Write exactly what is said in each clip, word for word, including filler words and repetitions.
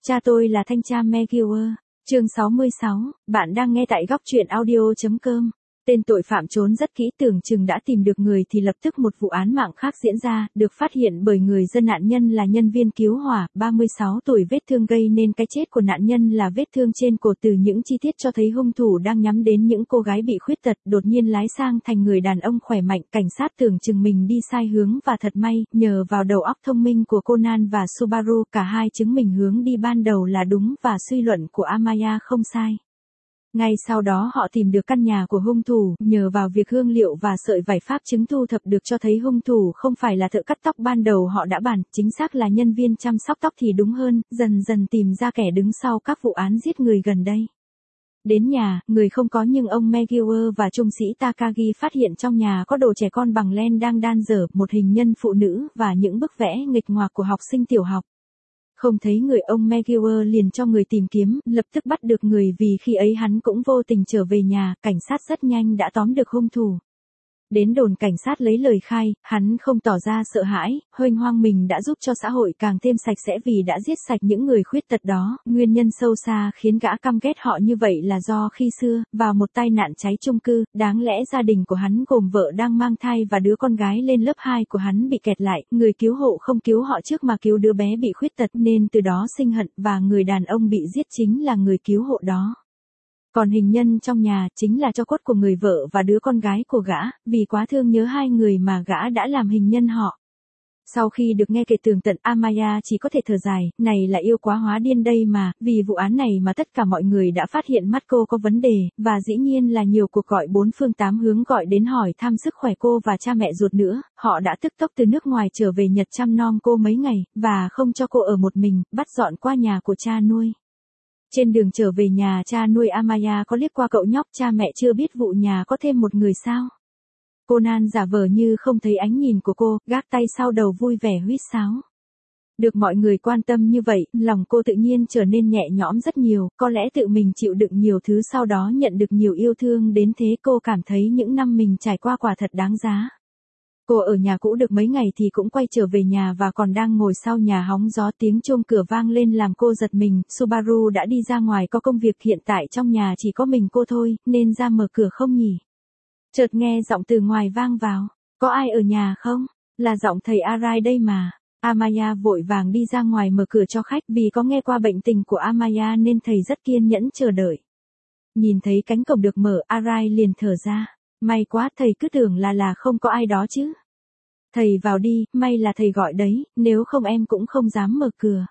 Cha tôi là thanh tra McGuire. Chương sáu mươi sáu, bạn đang nghe tại góc truyện audio.com. Tên tội phạm trốn rất kỹ, tưởng chừng đã tìm được người thì lập tức một vụ án mạng khác diễn ra, được phát hiện bởi người dân. Nạn nhân là nhân viên cứu hỏa, ba mươi sáu tuổi, vết thương gây nên cái chết của nạn nhân là vết thương trên cổ. Từ những chi tiết cho thấy hung thủ đang nhắm đến những cô gái bị khuyết tật, đột nhiên lái sang thành người đàn ông khỏe mạnh. Cảnh sát tưởng chừng mình đi sai hướng và thật may, nhờ vào đầu óc thông minh của Conan và Subaru, cả hai chứng minh hướng đi ban đầu là đúng và suy luận của Amaya không sai. Ngay sau đó họ tìm được căn nhà của hung thủ, nhờ vào việc hương liệu và sợi vải pháp chứng thu thập được cho thấy hung thủ không phải là thợ cắt tóc ban đầu họ đã bàn, chính xác là nhân viên chăm sóc tóc thì đúng hơn, dần dần tìm ra kẻ đứng sau các vụ án giết người gần đây. Đến nhà, người không có nhưng ông McGuire và trung sĩ Takagi phát hiện trong nhà có đồ trẻ con bằng len đang đan dở, một hình nhân phụ nữ và những bức vẽ nghịch ngoạc của học sinh tiểu học. Không thấy người, ông McGuire liền cho người tìm kiếm, lập tức bắt được người vì khi ấy hắn cũng vô tình trở về nhà. Cảnh sát rất nhanh đã tóm được hung thủ. Đến đồn cảnh sát lấy lời khai, hắn không tỏ ra sợ hãi, huênh hoang mình đã giúp cho xã hội càng thêm sạch sẽ vì đã giết sạch những người khuyết tật đó. Nguyên nhân sâu xa khiến gã căm ghét họ như vậy là do khi xưa, vào một tai nạn cháy chung cư, đáng lẽ gia đình của hắn gồm vợ đang mang thai và đứa con gái lên lớp hai của hắn bị kẹt lại, người cứu hộ không cứu họ trước mà cứu đứa bé bị khuyết tật nên từ đó sinh hận, và người đàn ông bị giết chính là người cứu hộ đó. Còn hình nhân trong nhà chính là tro cốt của người vợ và đứa con gái của gã, vì quá thương nhớ hai người mà gã đã làm hình nhân họ. Sau khi được nghe kể tường tận, Amaya chỉ có thể thở dài, này là yêu quá hóa điên đây mà, vì vụ án này mà tất cả mọi người đã phát hiện mắt cô có vấn đề, và dĩ nhiên là nhiều cuộc gọi bốn phương tám hướng gọi đến hỏi thăm sức khỏe cô và cha mẹ ruột nữa. Họ đã tức tốc từ nước ngoài trở về Nhật chăm nom cô mấy ngày, và không cho cô ở một mình, bắt dọn qua nhà của cha nuôi. Trên đường trở về nhà cha nuôi, Amaya có liếc qua cậu nhóc. Cha mẹ chưa biết vụ nhà có thêm một người sao? Conan giả vờ như không thấy ánh nhìn của cô, gác tay sau đầu vui vẻ huýt sáo. Được mọi người quan tâm như vậy, lòng cô tự nhiên trở nên nhẹ nhõm rất nhiều, có lẽ tự mình chịu đựng nhiều thứ sau đó nhận được nhiều yêu thương đến thế, cô cảm thấy những năm mình trải qua quả thật đáng giá. Cô ở nhà cũ được mấy ngày thì cũng quay trở về nhà và còn đang ngồi sau nhà hóng gió, tiếng chuông cửa vang lên làm cô giật mình. Subaru đã đi ra ngoài có công việc, hiện tại trong nhà chỉ có mình cô thôi, nên ra mở cửa không nhỉ? Chợt nghe giọng từ ngoài vang vào, có ai ở nhà không? Là giọng thầy Arai đây mà. Amaya vội vàng đi ra ngoài mở cửa cho khách, vì có nghe qua bệnh tình của Amaya nên thầy rất kiên nhẫn chờ đợi. Nhìn thấy cánh cổng được mở, Arai liền thở ra. May quá, thầy cứ tưởng là là không có ai đó chứ. Thầy vào đi, may là thầy gọi đấy, nếu không em cũng không dám mở cửa.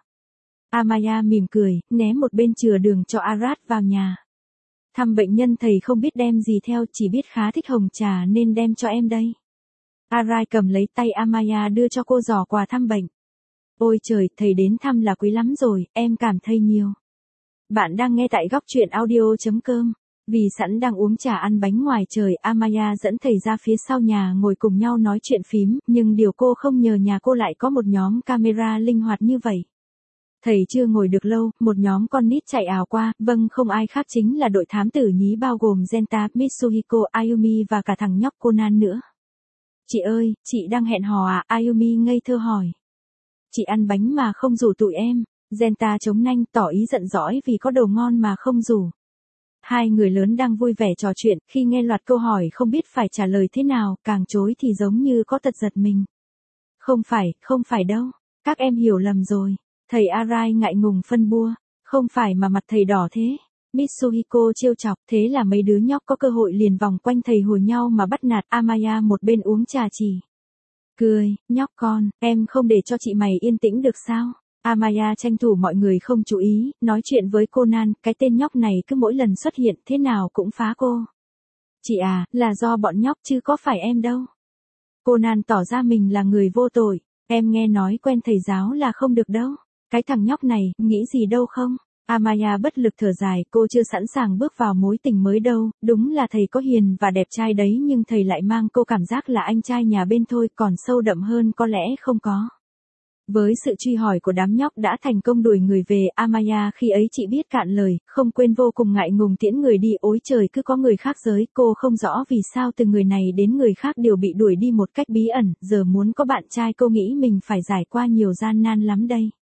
Amaya mỉm cười, ném một bên chừa đường cho Arad vào nhà. Thăm bệnh nhân thầy không biết đem gì theo, chỉ biết khá thích hồng trà nên đem cho em đây. Arai cầm lấy tay Amaya đưa cho cô giỏ quà thăm bệnh. Ôi trời, thầy đến thăm là quý lắm rồi, em cảm thấy nhiều. Bạn đang nghe tại góc truyện audio.com. Vì sẵn đang uống trà ăn bánh ngoài trời, Amaya dẫn thầy ra phía sau nhà ngồi cùng nhau nói chuyện phím, nhưng điều cô không ngờ nhà cô lại có một nhóm camera linh hoạt như vậy. Thầy chưa ngồi được lâu, một nhóm con nít chạy ào qua, vâng, không ai khác chính là đội thám tử nhí bao gồm Genta, Mitsuhiko, Ayumi và cả thằng nhóc Conan nữa. Chị ơi, chị đang hẹn hò à? Ayumi ngây thơ hỏi. Chị ăn bánh mà không rủ tụi em. Genta chống nanh tỏ ý giận dỗi vì có đồ ngon mà không rủ. Hai người lớn đang vui vẻ trò chuyện, khi nghe loạt câu hỏi không biết phải trả lời thế nào, càng chối thì giống như có tật giật mình. Không phải, không phải đâu, các em hiểu lầm rồi. Thầy Arai ngại ngùng phân bua. Không phải mà mặt thầy đỏ thế. Mitsuhiko trêu chọc, thế là mấy đứa nhóc có cơ hội liền vòng quanh thầy hùa nhau mà bắt nạt. Amaya một bên uống trà chỉ. Cười, nhóc con, em không để cho chị mày yên tĩnh được sao? Amaya tranh thủ mọi người không chú ý, nói chuyện với Conan, cái tên nhóc này cứ mỗi lần xuất hiện thế nào cũng phá cô. Chị à, là do bọn nhóc chứ có phải em đâu. Conan tỏ ra mình là người vô tội, em nghe nói quen thầy giáo là không được đâu. Cái thằng nhóc này, nghĩ gì đâu không? Amaya bất lực thở dài, cô chưa sẵn sàng bước vào mối tình mới đâu, đúng là thầy có hiền và đẹp trai đấy nhưng thầy lại mang cô cảm giác là anh trai nhà bên thôi, còn sâu đậm hơn có lẽ không có. Với sự truy hỏi của đám nhóc đã thành công đuổi người về, Amaya khi ấy chỉ biết cạn lời, không quên vô cùng ngại ngùng tiễn người đi. Ôi trời, cứ có người khác giới, cô không rõ vì sao từ người này đến người khác đều bị đuổi đi một cách bí ẩn, giờ muốn có bạn trai cô nghĩ mình phải trải qua nhiều gian nan lắm đây.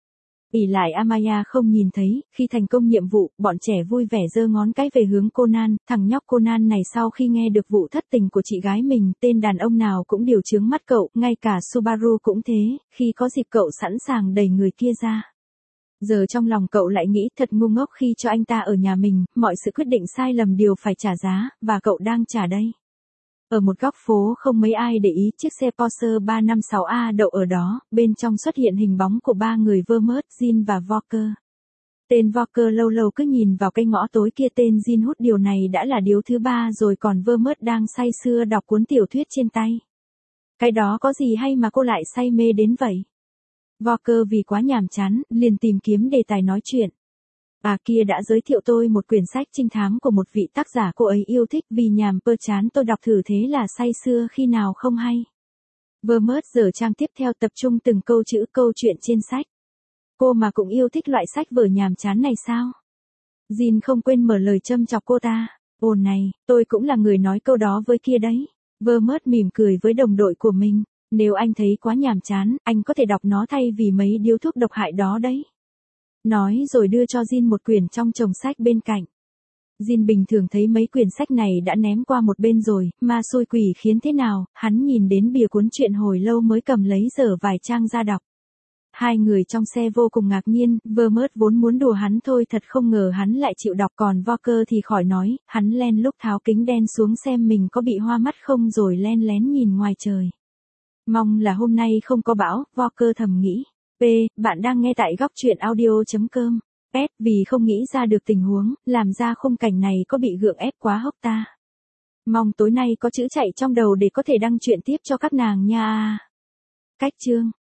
ỷ lại Amaya không nhìn thấy, khi thành công nhiệm vụ, bọn trẻ vui vẻ giơ ngón cái về hướng Conan, thằng nhóc Conan này sau khi nghe được vụ thất tình của chị gái mình, tên đàn ông nào cũng điều chướng mắt cậu, ngay cả Subaru cũng thế, khi có dịp cậu sẵn sàng đẩy người kia ra. Giờ trong lòng cậu lại nghĩ thật ngu ngốc khi cho anh ta ở nhà mình, mọi sự quyết định sai lầm đều phải trả giá, và cậu đang trả đây. Ở một góc phố không mấy ai để ý, chiếc xe Porsche ba năm sáu A đậu ở đó, bên trong xuất hiện hình bóng của ba người Vermont, Jin và Walker. Tên Walker lâu lâu cứ nhìn vào cái ngõ tối kia, tên Jin hút điều này đã là điếu thứ ba rồi, còn Vermont đang say sưa đọc cuốn tiểu thuyết trên tay. Cái đó có gì hay mà cô lại say mê đến vậy? Walker vì quá nhàm chán, liền tìm kiếm đề tài nói chuyện. Bà kia đã giới thiệu tôi một quyển sách trinh thám của một vị tác giả cô ấy yêu thích, vì nhàm pơ chán tôi đọc thử thế là say sưa khi nào không hay. Vermont giờ trang tiếp theo, tập trung từng câu chữ câu chuyện trên sách. Cô mà cũng yêu thích loại sách vở nhàm chán này sao? Jin không quên mở lời châm chọc cô ta. Ồ này, tôi cũng là người nói câu đó với kia đấy. Vermont mỉm cười với đồng đội của mình. Nếu anh thấy quá nhàm chán, anh có thể đọc nó thay vì mấy điếu thuốc độc hại đó đấy. Nói rồi đưa cho Jin một quyển trong chồng sách bên cạnh. Jin bình thường thấy mấy quyển sách này đã ném qua một bên rồi, mà xui quỷ khiến thế nào, hắn nhìn đến bìa cuốn truyện hồi lâu mới cầm lấy dở vài trang ra đọc. Hai người trong xe vô cùng ngạc nhiên, Vermont vốn muốn đùa hắn thôi, thật không ngờ hắn lại chịu đọc, còn Walker thì khỏi nói, hắn len lúc tháo kính đen xuống xem mình có bị hoa mắt không rồi len lén nhìn ngoài trời. Mong là hôm nay không có bão, Walker thầm nghĩ. P, bạn đang nghe tại góc truyện audio.com. Pet, vì không nghĩ ra được tình huống, làm ra khung cảnh này có bị gượng ép quá hốc ta. Mong tối nay có chữ chạy trong đầu để có thể đăng truyện tiếp cho các nàng nha. Cách chương.